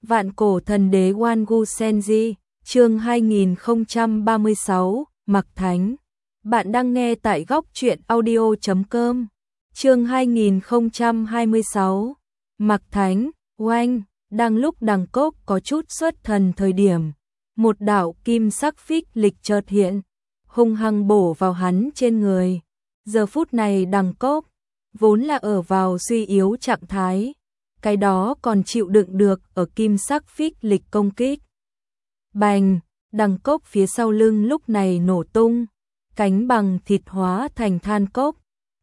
Vạn cổ thần đế Wangu Senji, chương 2036, Mặc Thánh. Bạn đang nghe tại góc truyện audio.com. Chương 2026, Mặc Thánh. Oanh, đang lúc Đằng Cốc có chút xuất thần thời điểm, một đạo kim sắc phích lịch chợt hiện, hung hăng bổ vào hắn trên người. Giờ phút này Đằng Cốc vốn là ở vào suy yếu trạng thái, cái đó còn chịu đựng được ở kim sắc phích lịch công kích. Bành, Đằng Cốc phía sau lưng lúc này nổ tung, cánh bằng thịt hóa thành than cốc,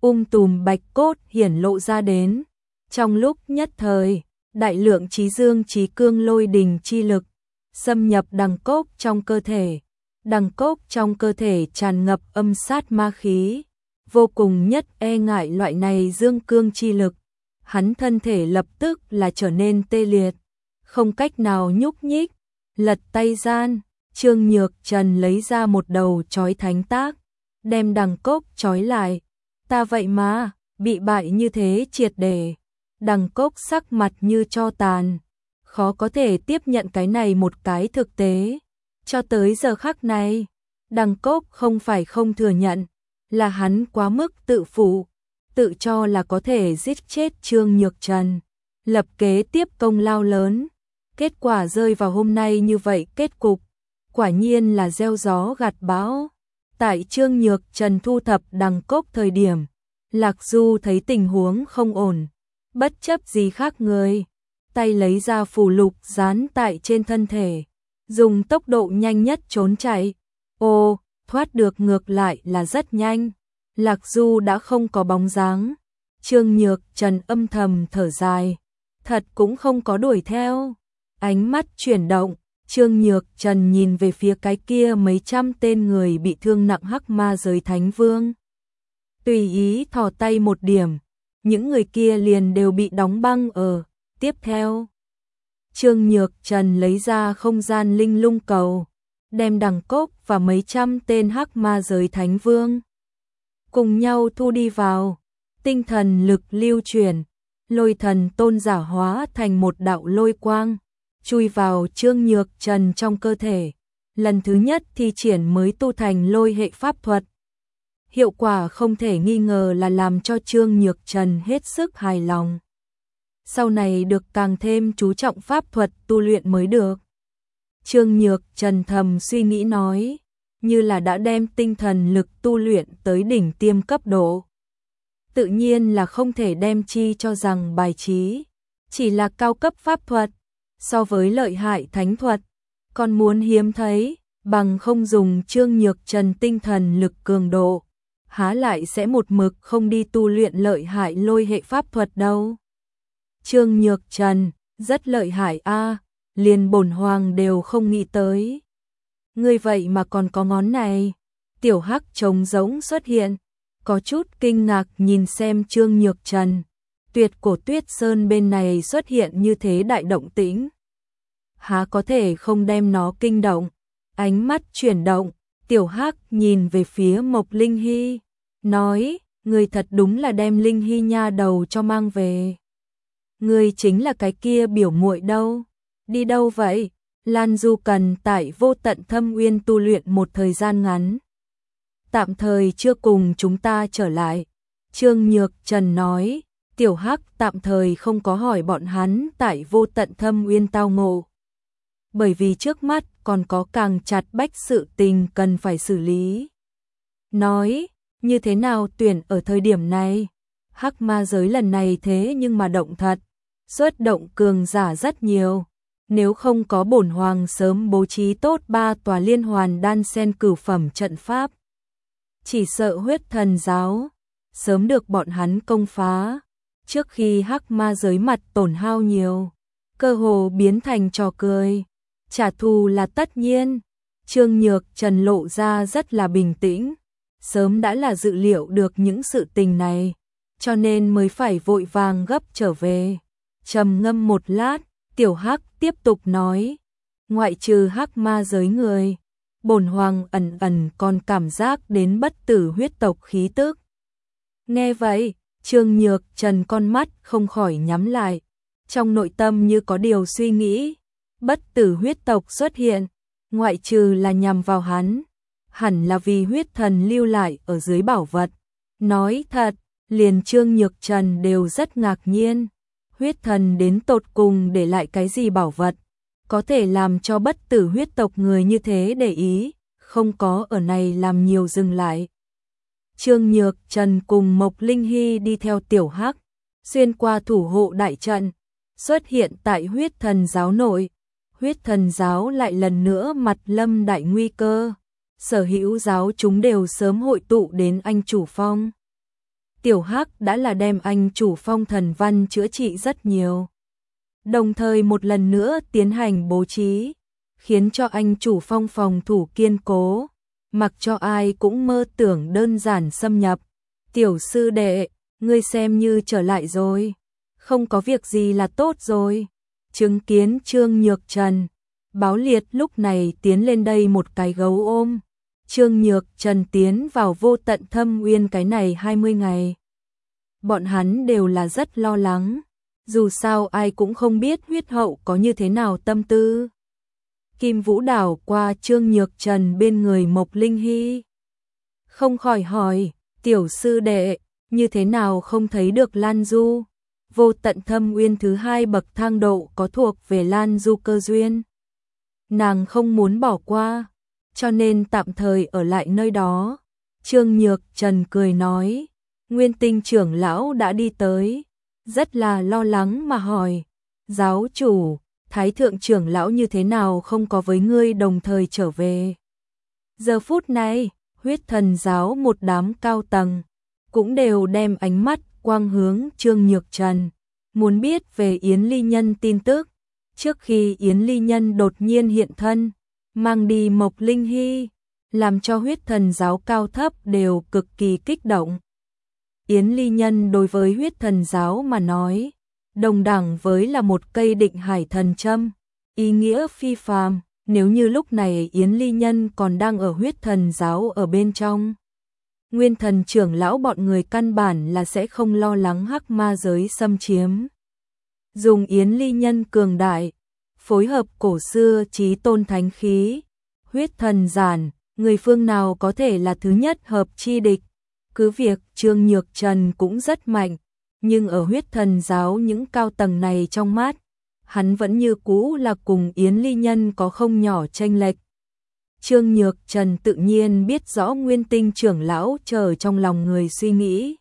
tùm bạch cốt hiển lộ ra đến. Trong lúc nhất thời, đại lượng chí dương chí cương lôi đình chi lực xâm nhập Đằng Cốc trong cơ thể. Đằng Cốc trong cơ thể tràn ngập âm sát ma khí, vô cùng nhất e ngại loại này dương cương chi lực. Hắn thân thể lập tức là trở nên tê liệt, không cách nào nhúc nhích. Lật tay gian, Trương Nhược Trần lấy ra một đầu chói thánh tác, đem Đằng Cốc chói lại. Ta vậy mà, bị bại như thế triệt để. Đằng Cốc sắc mặt như tro tàn, khó có thể tiếp nhận cái này một cái thực tế. Cho tới giờ khắc này, Đằng Cốc không phải không thừa nhận, là hắn quá mức tự phụ, tự cho là có thể giết chết Trương Nhược Trần, lập kế tiếp công lao lớn. Kết quả rơi vào hôm nay như vậy kết cục, quả nhiên là gieo gió gặt bão. Tại Trương Nhược Trần thu thập Đằng Cốc thời điểm, Lạc Du thấy tình huống không ổn, bất chấp gì khác người, tay lấy ra phù lục dán tại trên thân thể, dùng tốc độ nhanh nhất trốn chạy. Ô, thoát được ngược lại là rất nhanh. Lạc Du đã không có bóng dáng. Trương Nhược Trần âm thầm thở dài, thật cũng không có đuổi theo. Ánh mắt chuyển động, Trương Nhược Trần nhìn về phía cái kia mấy trăm tên người bị thương nặng hắc ma giới Thánh Vương. Tùy ý thò tay một điểm, những người kia liền đều bị đóng băng ở. Tiếp theo, Trương Nhược Trần lấy ra không gian linh lung cầu, đem Đằng Cốc và mấy trăm tên hắc ma giới Thánh Vương cùng nhau thu đi vào. Tinh thần lực lưu chuyển, lôi thần tôn giả hóa thành một đạo lôi quang, chui vào Trương Nhược Trần trong cơ thể. Lần thứ nhất thi triển mới tu thành lôi hệ pháp thuật. Hiệu quả không thể nghi ngờ là làm cho Trương Nhược Trần hết sức hài lòng. Sau này được càng thêm chú trọng pháp thuật tu luyện mới được. Trương Nhược Trần thầm suy nghĩ nói, như là đã đem tinh thần lực tu luyện tới đỉnh tiêm cấp độ. Tự nhiên là không thể đem chi cho rằng bài trí, chỉ là cao cấp pháp thuật, so với lợi hại thánh thuật, còn muốn hiếm thấy, bằng không dùng Trương Nhược Trần tinh thần lực cường độ, há lại sẽ một mực không đi tu luyện lợi hại lôi hệ pháp thuật đâu. Trương Nhược Trần, rất lợi hại a, liền bổn hoàng đều không nghĩ tới. Ngươi vậy mà còn có ngón này. Tiểu Hắc trống rỗng xuất hiện, có chút kinh ngạc nhìn xem Trương Nhược Trần. Tuyệt cổ Tuyết Sơn bên này xuất hiện như thế đại động tĩnh, há có thể không đem nó kinh động. Ánh mắt chuyển động, Tiểu Hắc nhìn về phía Mộc Linh Hy, nói, ngươi thật đúng là đem Linh Hy nha đầu cho mang về. Ngươi chính là cái kia biểu muội đâu? Đi đâu vậy? Lan Du cần tại Vô Tận Thâm Uyên tu luyện một thời gian ngắn, tạm thời chưa cùng chúng ta trở lại. Trương Nhược Trần nói. Tiểu Hắc tạm thời không có hỏi bọn hắn tại Vô Tận Thâm Uyên tao ngộ, bởi vì trước mắt còn có càng chặt bách sự tình cần phải xử lý. Nói, như thế nào tuyển ở thời điểm này? Hắc ma giới lần này thế nhưng mà động thật, xuất động cường giả rất nhiều. Nếu không có bổn hoàng sớm bố trí tốt 3 tòa liên hoàn đan sen cửu phẩm trận pháp, chỉ sợ huyết thần giáo sớm được bọn hắn công phá. Trước khi hắc ma giới mặt tổn hao nhiều, cơ hồ biến thành trò cười, trả thù là tất nhiên. Trương Nhược Trần lộ ra rất là bình tĩnh, sớm đã là dự liệu được những sự tình này, cho nên mới phải vội vàng gấp trở về. Trầm ngâm một lát, Tiểu Hắc tiếp tục nói, ngoại trừ hắc ma giới người, bổn hoàng ẩn ẩn còn cảm giác đến bất tử huyết tộc khí tức. Nghe vậy, Trương Nhược Trần con mắt không khỏi nhắm lại, trong nội tâm như có điều suy nghĩ, bất tử huyết tộc xuất hiện, ngoại trừ là nhằm vào hắn, hẳn là vì huyết thần lưu lại ở dưới bảo vật. Nói thật, liền Trương Nhược Trần đều rất ngạc nhiên, huyết thần đến tột cùng để lại cái gì bảo vật, có thể làm cho bất tử huyết tộc người như thế để ý, không có ở này làm nhiều dừng lại. Trương Nhược Trần cùng Mộc Linh Hy đi theo Tiểu Hắc, xuyên qua thủ hộ đại trận, xuất hiện tại huyết thần giáo nội. Huyết thần giáo lại lần nữa mặt lâm đại nguy cơ, sở hữu giáo chúng đều sớm hội tụ đến anh chủ phong. Tiểu Hắc đã là đem anh chủ phong thần văn chữa trị rất nhiều, đồng thời một lần nữa tiến hành bố trí, khiến cho anh chủ phong phòng thủ kiên cố, mặc cho ai cũng mơ tưởng đơn giản xâm nhập. Tiểu sư đệ, ngươi xem như trở lại rồi, không có việc gì là tốt rồi. Chứng kiến Trương Nhược Trần, Báo Liệt lúc này tiến lên đây một cái gấu ôm. Trương Nhược Trần tiến vào vô tận thâm uyên cái này 20 ngày. Bọn hắn đều là rất lo lắng, dù sao ai cũng không biết huyết hậu có như thế nào tâm tư. Kim Vũ đảo qua Trương Nhược Trần bên người Mộc Linh Hy, không khỏi hỏi, tiểu sư đệ, như thế nào không thấy được Lan Du? Vô tận thâm uyên thứ 2 bậc thang độ có thuộc về Lan Du cơ duyên. Nàng không muốn bỏ qua, cho nên tạm thời ở lại nơi đó. Trương Nhược Trần cười nói, Nguyên Tinh trưởng lão đã đi tới, rất là lo lắng mà hỏi, giáo chủ, Thái thượng trưởng lão như thế nào không có với ngươi đồng thời trở về? Giờ phút này, huyết thần giáo một đám cao tầng, cũng đều đem ánh mắt quang hướng Trương Nhược Trần, muốn biết về Yến Ly Nhân tin tức. Trước khi Yến Ly Nhân đột nhiên hiện thân, mang đi Mộc Linh Hy, làm cho huyết thần giáo cao thấp đều cực kỳ kích động. Yến Ly Nhân đối với huyết thần giáo mà nói, đồng đẳng với là một cây định hải thần châm, ý nghĩa phi phàm. Nếu như lúc này Yến Ly Nhân còn đang ở huyết thần giáo ở bên trong, Nguyên thần trưởng lão bọn người căn bản là sẽ không lo lắng hắc ma giới xâm chiếm. Dùng Yến Ly Nhân cường đại, phối hợp cổ xưa chí tôn thánh khí, huyết thần giản, người phương nào có thể là thứ nhất hợp chi địch. Cứ việc Trương Nhược Trần cũng rất mạnh, nhưng ở huyết thần giáo những cao tầng này trong mắt, hắn vẫn như cũ là cùng Yến Ly Nhân có không nhỏ chênh lệch. Trương Nhược Trần tự nhiên biết rõ Nguyên Tinh trưởng lão chờ trong lòng người suy nghĩ.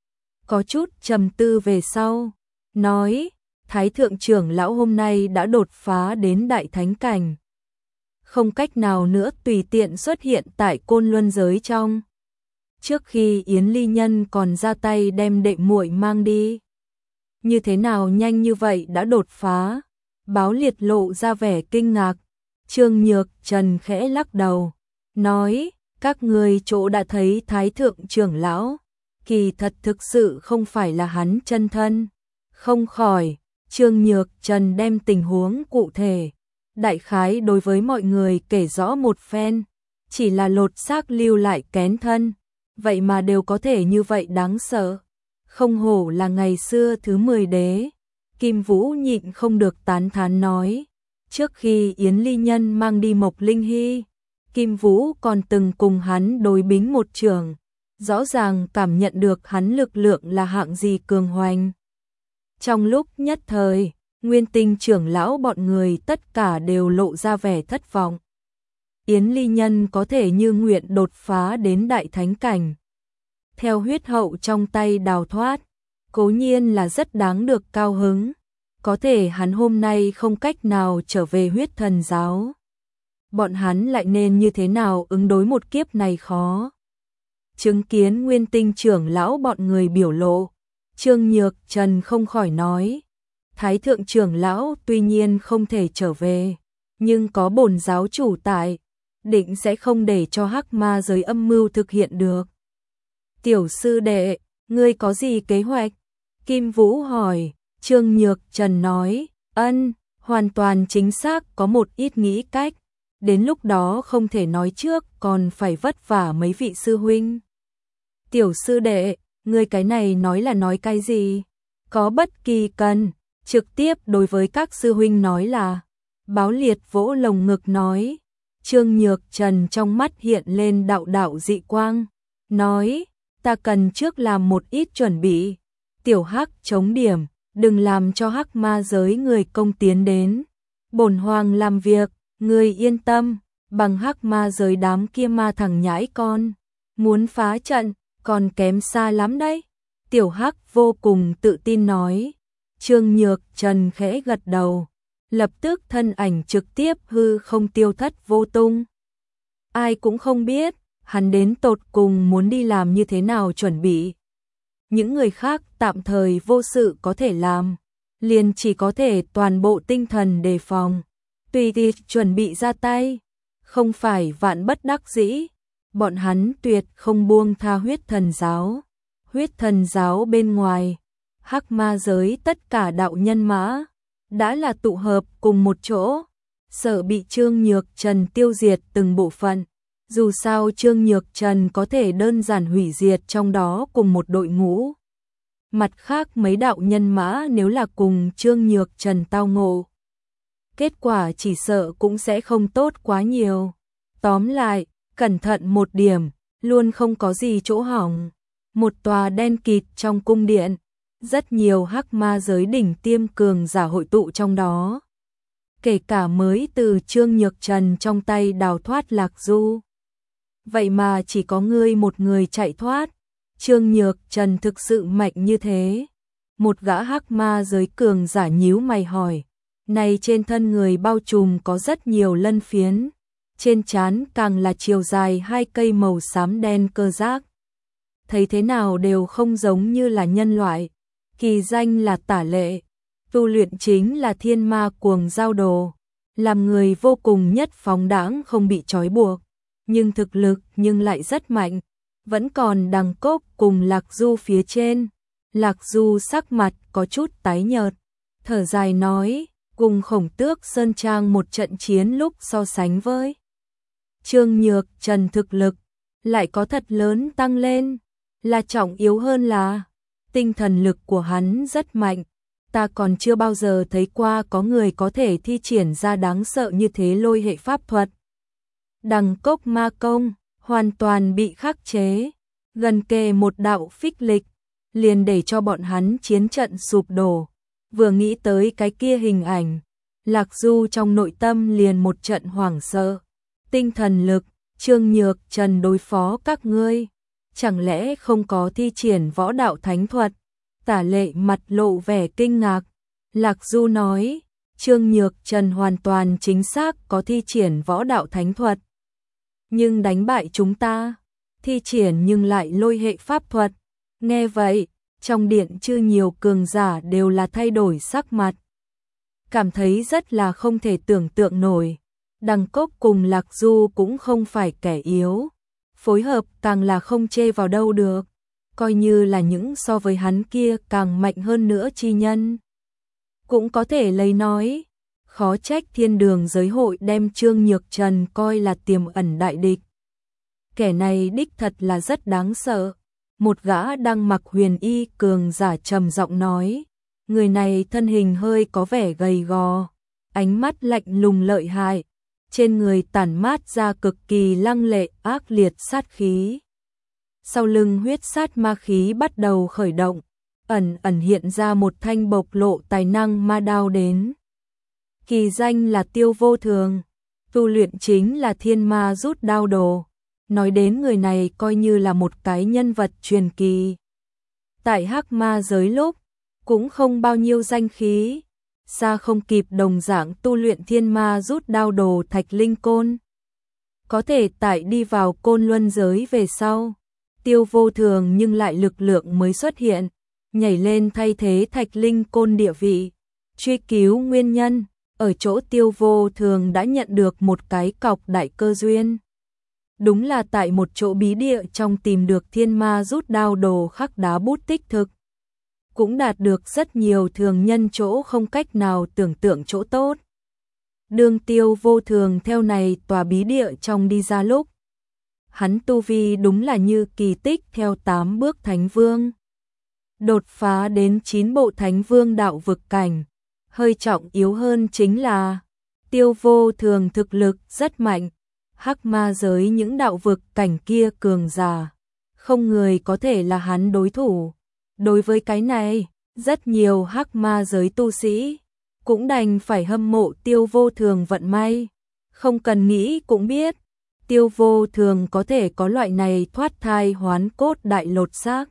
Có chút trầm tư về sau, nói, Thái thượng trưởng lão hôm nay đã đột phá đến đại thánh cảnh, không cách nào nữa tùy tiện xuất hiện tại Côn Luân giới trong. Trước khi Yến Ly Nhân còn ra tay đem đệ muội mang đi, như thế nào nhanh như vậy đã đột phá? Báo Liệt lộ ra vẻ kinh ngạc. Trương Nhược Trần khẽ lắc đầu, nói, các người chỗ đã thấy Thái thượng trưởng lão, kỳ thật thực sự không phải là hắn chân thân. Không khỏi, Trương Nhược Trần đem tình huống cụ thể, đại khái đối với mọi người kể rõ một phen, chỉ là lột xác lưu lại kén thân, vậy mà đều có thể như vậy đáng sợ. Không hổ là ngày xưa thứ 10 đế. Kim Vũ nhịn không được tán thán nói, trước khi Yến Ly Nhân mang đi Mộc Linh Hy, Kim Vũ còn từng cùng hắn đối bính một trường, rõ ràng cảm nhận được hắn lực lượng là hạng gì cường hoành. Trong lúc nhất thời, Nguyên Tinh trưởng lão bọn người tất cả đều lộ ra vẻ thất vọng. Yến Ly Nhân có thể như nguyện đột phá đến đại thánh cảnh, theo huyết hậu trong tay đào thoát, cố nhiên là rất đáng được cao hứng. Có thể hắn hôm nay không cách nào trở về huyết thần giáo, bọn hắn lại nên như thế nào ứng đối một kiếp này khó. Chứng kiến Nguyên Tinh trưởng lão bọn người biểu lộ, Trương Nhược Trần không khỏi nói, Thái thượng trưởng lão tuy nhiên không thể trở về, nhưng có bổn giáo chủ tại, định sẽ không để cho hắc ma giới âm mưu thực hiện được. Tiểu sư đệ, ngươi có gì kế hoạch? Kim Vũ hỏi. Trương Nhược Trần nói, hoàn toàn chính xác có một ít nghĩ cách, đến lúc đó không thể nói trước còn phải vất vả mấy vị sư huynh. Tiểu sư đệ, ngươi cái này nói là nói cái gì? Có bất kỳ cần, trực tiếp đối với các sư huynh nói là, Báo Liệt vỗ lồng ngực nói. Trương Nhược Trần trong mắt hiện lên đạo đạo dị quang, nói, ta cần trước làm một ít chuẩn bị. Tiểu Hắc chống điểm, đừng làm cho Hắc ma giới người công tiến đến. Bổn hoàng làm việc, người yên tâm, bằng Hắc ma giới đám kia ma thằng nhãi con. Muốn phá trận, còn kém xa lắm đấy. Tiểu Hắc vô cùng tự tin nói. Trương Nhược Trần khẽ gật đầu, lập tức thân ảnh trực tiếp hư không tiêu thất vô tung. Ai cũng không biết, hắn đến tột cùng muốn đi làm như thế nào chuẩn bị. Những người khác tạm thời vô sự có thể làm, liền chỉ có thể toàn bộ tinh thần đề phòng, tùy thì chuẩn bị ra tay, không phải vạn bất đắc dĩ. Bọn hắn tuyệt không buông tha huyết thần giáo. Huyết thần giáo bên ngoài, Hắc ma giới tất cả đạo nhân mã đã là tụ hợp cùng một chỗ, sợ bị Trương Nhược Trần tiêu diệt từng bộ phận. Dù sao Trương Nhược Trần có thể đơn giản hủy diệt trong đó cùng một đội ngũ. Mặt khác mấy đạo nhân mã nếu là cùng Trương Nhược Trần tao ngộ, kết quả chỉ sợ cũng sẽ không tốt quá nhiều. Tóm lại, cẩn thận một điểm, luôn không có gì chỗ hỏng. Một tòa đen kịt trong cung điện, rất nhiều Hắc ma giới đỉnh tiêm cường giả hội tụ trong đó. Kể cả mới từ Trương Nhược Trần trong tay đào thoát Lạc Du. Vậy mà chỉ có ngươi một người chạy thoát. Trương Nhược Trần thực sự mạnh như thế. Một gã Hắc ma giới cường giả nhíu mày hỏi. Này trên thân người bao trùm có rất nhiều lân phiến. Trên trán càng là chiều dài 2 cây màu xám đen cơ giác. Thấy thế nào đều không giống như là nhân loại. Kỳ danh là Tả Lệ. Tu luyện chính là thiên ma cuồng giao đồ. Làm người vô cùng nhất phóng đãng không bị trói buộc. Nhưng thực lực nhưng lại rất mạnh. Vẫn còn đằng cốc cùng Lạc Du phía trên. Lạc Du sắc mặt có chút tái nhợt. Thở dài nói, cùng Khổng Tước Sơn Trang một trận chiến lúc so sánh với Trương Nhược Trần thực lực lại có thật lớn tăng lên. Là trọng yếu hơn là tinh thần lực của hắn rất mạnh. Ta còn chưa bao giờ thấy qua có người có thể thi triển ra đáng sợ như thế lôi hệ pháp thuật. Đằng cốc ma công hoàn toàn bị khắc chế, gần kề một đạo phích lịch, liền để cho bọn hắn chiến trận sụp đổ. Vừa nghĩ tới cái kia hình ảnh, Lạc Du trong nội tâm liền một trận hoảng sợ. Tinh thần lực, Trương Nhược Trần đối phó các ngươi, chẳng lẽ không có thi triển võ đạo thánh thuật? Tả Lệ mặt lộ vẻ kinh ngạc. Lạc Du nói, Trương Nhược Trần hoàn toàn chính xác có thi triển võ đạo thánh thuật. Nhưng đánh bại chúng ta, thi triển nhưng lại lôi hệ pháp thuật. Nghe vậy, trong điện chư nhiều cường giả đều là thay đổi sắc mặt. Cảm thấy rất là không thể tưởng tượng nổi. Đằng Cốc cùng Lạc Du cũng không phải kẻ yếu. Phối hợp càng là không chê vào đâu được. Coi như là những so với hắn kia càng mạnh hơn nữa chi nhân. Cũng có thể lấy nói, khó trách Thiên Đường giới hội đem Trương Nhược Trần coi là tiềm ẩn đại địch. Kẻ này đích thật là rất đáng sợ. Một gã đang mặc huyền y cường giả trầm giọng nói, người này thân hình hơi có vẻ gầy gò, ánh mắt lạnh lùng lợi hại, trên người tản mát ra cực kỳ lăng lệ ác liệt sát khí. Sau lưng huyết sát ma khí bắt đầu khởi động, ẩn ẩn hiện ra một thanh bộc lộ tài năng ma đao đến. Kỳ danh là Tiêu Vô Thường, tu luyện chính là thiên ma rút đao đồ. Nói đến người này coi như là một cái nhân vật truyền kỳ. Tại Hắc ma giới lúc, cũng không bao nhiêu danh khí, xa không kịp đồng dạng tu luyện thiên ma rút đao đồ Thạch Linh Côn. Có thể tại đi vào Côn Luân giới về sau, Tiêu Vô Thường nhưng lại lực lượng mới xuất hiện, nhảy lên thay thế Thạch Linh Côn địa vị. Truy cứu nguyên nhân, ở chỗ Tiêu Vô Thường đã nhận được một cái cọc đại cơ duyên. Đúng là tại một chỗ bí địa trong tìm được thiên ma rút đao đồ khắc đá bút tích thực. Cũng đạt được rất nhiều thường nhân chỗ không cách nào tưởng tượng chỗ tốt. Đường Tiêu Vô Thường theo này tòa bí địa trong đi ra lúc. Hắn tu vi đúng là như kỳ tích theo 8 bước Thánh Vương. Đột phá đến 9 bộ Thánh Vương đạo vực cảnh. Hơi trọng yếu hơn chính là Tiêu Vô Thường thực lực rất mạnh, hắc ma giới những đạo vực cảnh kia cường giả, không người có thể là hắn đối thủ. Đối với cái này, rất nhiều hắc ma giới tu sĩ cũng đành phải hâm mộ Tiêu Vô Thường vận may. Không cần nghĩ cũng biết, Tiêu Vô Thường có thể có loại này thoát thai hoán cốt đại lột xác.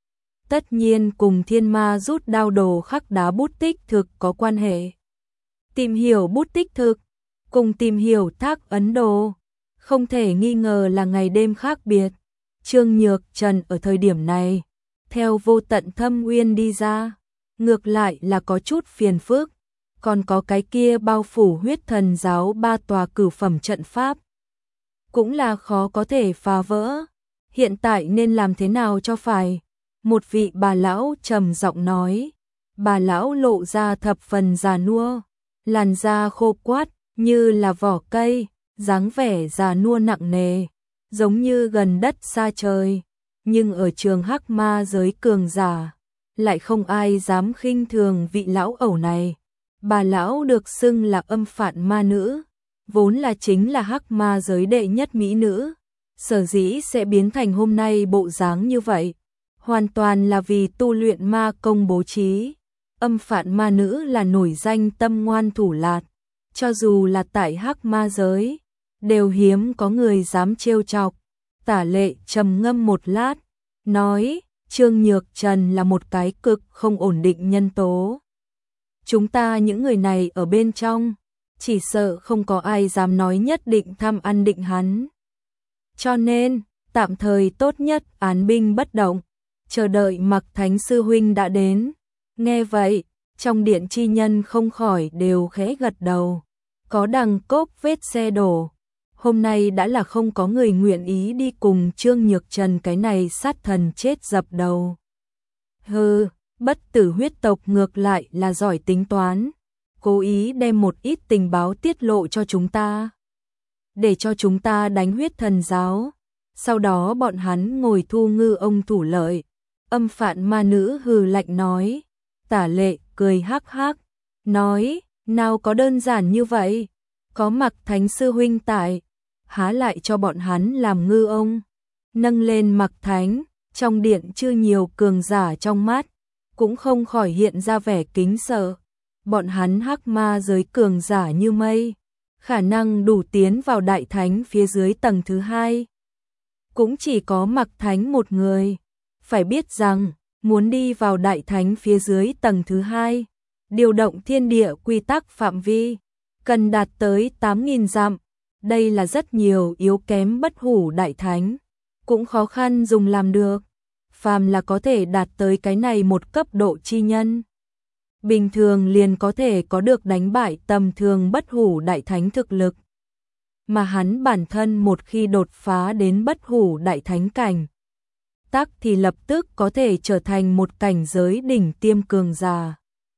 Tất nhiên cùng thiên ma rút đao đồ khắc đá bút tích thực có quan hệ. Tìm hiểu bút tích thực, cùng tìm hiểu thác ấn đồ, không thể nghi ngờ là ngày đêm khác biệt. Trương Nhược Trần ở thời điểm này, theo Vô Tận Thâm Uyên đi ra, ngược lại là có chút phiền phức, còn có cái kia bao phủ Huyết Thần giáo 3 tòa cửu phẩm trận pháp, cũng là khó có thể phá vỡ. Hiện tại nên làm thế nào cho phải? Một vị bà lão trầm giọng nói. Bà lão lộ ra thập phần già nua, làn da khô quắt như là vỏ cây, dáng vẻ già nua nặng nề, giống như gần đất xa trời. Nhưng ở trường hắc ma giới cường giả, lại không ai dám khinh thường vị lão ẩu này. Bà lão được xưng là âm phạn ma nữ, vốn là chính là hắc ma giới đệ nhất mỹ nữ. Sở dĩ sẽ biến thành hôm nay bộ dáng như vậy, hoàn toàn là vì tu luyện ma công bố trí. Âm phạn ma nữ là nổi danh tâm ngoan thủ lạt, cho dù là tại hắc ma giới, đều hiếm có người dám trêu chọc. Tả Lệ trầm ngâm một lát, nói, Trương Nhược Trần là một cái cực không ổn định nhân tố. Chúng ta những người này ở bên trong, chỉ sợ không có ai dám nói nhất định thăm ăn định hắn. Cho nên, tạm thời tốt nhất án binh bất động, chờ đợi Mặc Thánh Sư Huynh đã đến. Nghe vậy, trong điện chi nhân không khỏi đều khẽ gật đầu. Có đằng cốp vết xe đổ, hôm nay đã là không có người nguyện ý đi cùng Trương Nhược Trần cái này sát thần chết dập đầu. Hừ, bất tử huyết tộc ngược lại là giỏi tính toán, cố ý đem một ít tình báo tiết lộ cho chúng ta, để cho chúng ta đánh Huyết Thần giáo, sau đó bọn hắn ngồi thu ngư ông thủ lợi. Âm phạn ma nữ hừ lạnh nói. Tả Lệ cười hắc hắc, nói, nào có đơn giản như vậy, có Mặc Thánh Sư Huynh tại, há lại cho bọn hắn làm ngư ông. Nâng lên Mặc Thánh, trong điện chưa nhiều cường giả trong mắt, cũng không khỏi hiện ra vẻ kính sợ. Bọn hắn hắc ma giới cường giả như mây, khả năng đủ tiến vào đại thánh phía dưới tầng thứ 2. Cũng chỉ có Mặc Thánh một người. Phải biết rằng, muốn đi vào đại thánh phía dưới tầng thứ 2, điều động thiên địa quy tắc phạm vi, cần đạt tới 8.000 dặm. Đây là rất nhiều yếu kém bất hủ đại thánh, cũng khó khăn dùng làm được. Phàm là có thể đạt tới cái này một cấp độ chi nhân, bình thường liền có thể có được đánh bại tầm thường bất hủ đại thánh thực lực. Mà hắn bản thân một khi đột phá đến bất hủ đại thánh cảnh, tắc thì lập tức có thể trở thành một cảnh giới đỉnh tiêm cường giả.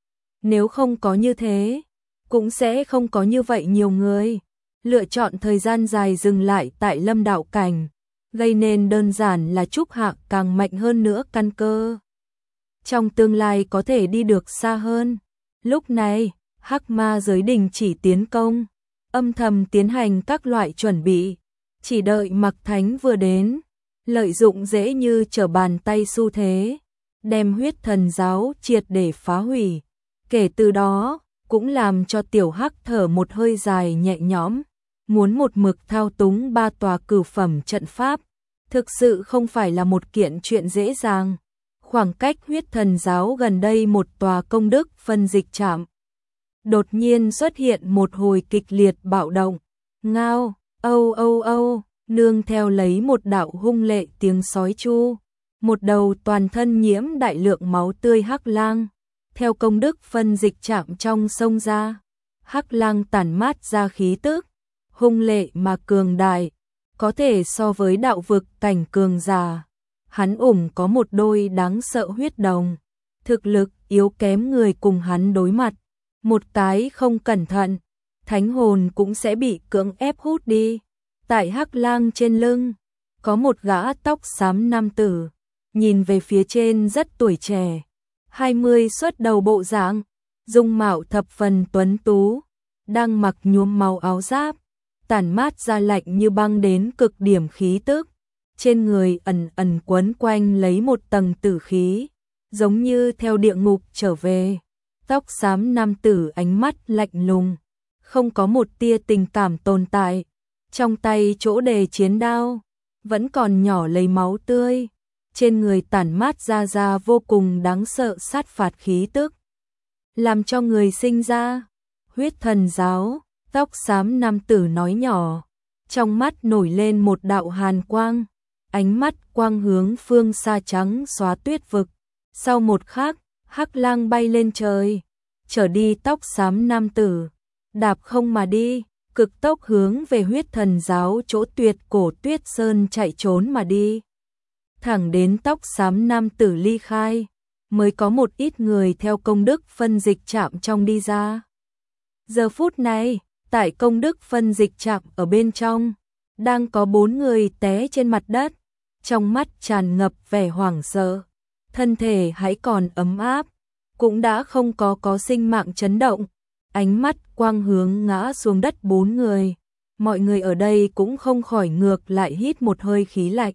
Nếu không có như thế, cũng sẽ không có như vậy nhiều người lựa chọn thời gian dài dừng lại tại Lâm đạo cảnh, gây nên đơn giản là trúc hạ càng mạnh hơn nữa căn cơ. Trong tương lai có thể đi được xa hơn. Lúc này, hắc ma giới đình chỉ tiến công, âm thầm tiến hành các loại chuẩn bị, chỉ đợi Mặc Thánh vừa đến, lợi dụng dễ như trở bàn tay xu thế, đem Huyết Thần giáo triệt để phá hủy. Kể từ đó, cũng làm cho tiểu hắc thở một hơi dài nhẹ nhõm. Muốn một mực thao túng 3 tòa cửu phẩm trận pháp, thực sự không phải là một kiện chuyện dễ dàng. Khoảng cách Huyết Thần giáo gần đây một tòa công đức phân dịch trạm, đột nhiên xuất hiện một hồi kịch liệt bạo động. Ngao, âu âu âu, nương theo lấy một đạo hung lệ tiếng sói chu, một đầu toàn thân nhiễm đại lượng máu tươi hắc lang, theo công đức phân dịch trạm trong sông ra. Hắc lang tản mát ra khí tức, hung lệ mà cường đại, có thể so với đạo vực cảnh cường giả. Hắn có một đôi đáng sợ huyết đồng, thực lực yếu kém người cùng hắn đối mặt, một cái không cẩn thận, thánh hồn cũng sẽ bị cưỡng ép hút đi. Tại hắc lang trên lưng, có một gã tóc xám nam tử, nhìn về phía trên rất tuổi trẻ, 20 xuất đầu bộ dạng, dung mạo thập phần tuấn tú, đang mặc nhuốm màu áo giáp, tản mát ra lạnh như băng đến cực điểm khí tức. Trên người ẩn ẩn quấn quanh lấy một tầng tử khí, giống như theo địa ngục trở về. Tóc xám nam tử ánh mắt lạnh lùng, không có một tia tình cảm tồn tại. Trong tay chỗ đề chiến đao, vẫn còn nhỏ lấy máu tươi. Trên người tản mát ra vô cùng đáng sợ sát phạt khí tức, làm cho người sinh ra huyết thần giáo. Tóc xám nam tử nói nhỏ, trong mắt nổi lên một đạo hàn quang, ánh mắt quang hướng phương xa trắng xóa tuyết vực. Sau một khắc, hắc lang bay lên trời, trở đi tóc xám nam tử, đạp không mà đi, cực tốc hướng về huyết thần giáo chỗ tuyệt cổ tuyết sơn chạy trốn mà đi. Thẳng đến tóc xám nam tử ly khai, mới có một ít người theo công đức phân dịch trạm trong đi ra. Giờ phút này, tại công đức phân dịch trạm ở bên trong, đang có 4 người té trên mặt đất, trong mắt tràn ngập vẻ hoảng sợ, thân thể hãy còn ấm áp, cũng đã không có sinh mạng chấn động, ánh mắt quang hướng ngã xuống đất 4 người. Mọi người ở đây cũng không khỏi ngược lại hít một hơi khí lạnh.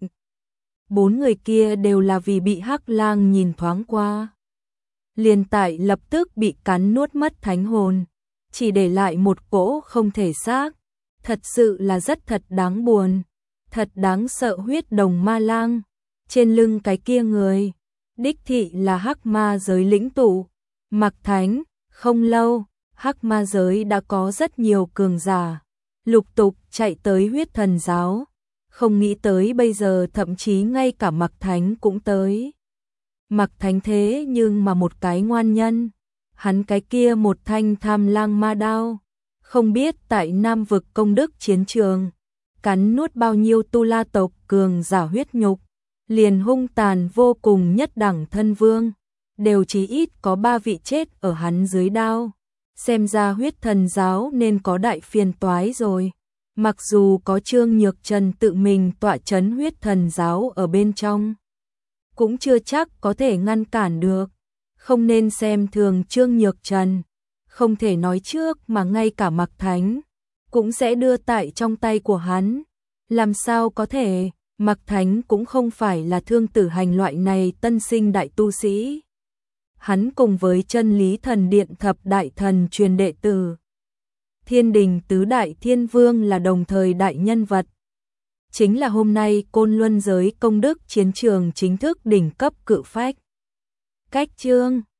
4 người kia đều là vì bị hắc lang nhìn thoáng qua, liền tại lập tức bị cắn nuốt mất thánh hồn, chỉ để lại một cỗ không thể xác. Thật sự là rất thật đáng buồn, thật đáng sợ. Huyết đồng ma lang, trên lưng cái kia người, đích thị là hắc ma giới lĩnh tụ, Mặc Thánh. Không lâu, hắc ma giới đã có rất nhiều cường giả, lục tục chạy tới huyết thần giáo. Không nghĩ tới bây giờ thậm chí ngay cả Mặc Thánh cũng tới. Mặc Thánh thế nhưng mà một cái ngoan nhân, hắn cái kia một thanh tham lang ma đao, không biết tại Nam vực công đức chiến trường, cắn nuốt bao nhiêu tu la tộc cường giả huyết nhục, liền hung tàn vô cùng. Nhất đẳng thân vương, đều chí ít có 3 vị chết ở hắn dưới đao. Xem ra huyết thần giáo nên có đại phiền toái rồi. Mặc dù có Trương Nhược Trần tự mình tọa trấn huyết thần giáo ở bên trong, cũng chưa chắc có thể ngăn cản được. Không nên xem thường Trương Nhược Trần, không thể nói trước mà ngay cả Mặc Thánh cũng sẽ đưa tại trong tay của hắn. Làm sao có thể, Mặc Thánh cũng không phải là Thương Tử Hành loại này tân sinh đại tu sĩ. Hắn cùng với Chân Lý Thần Điện thập đại thần truyền đệ tử, Thiên Đình tứ đại thiên vương là đồng thời đại nhân vật. Chính là hôm nay Côn Luân giới công đức chiến trường chính thức đỉnh cấp cự phách. Cách chương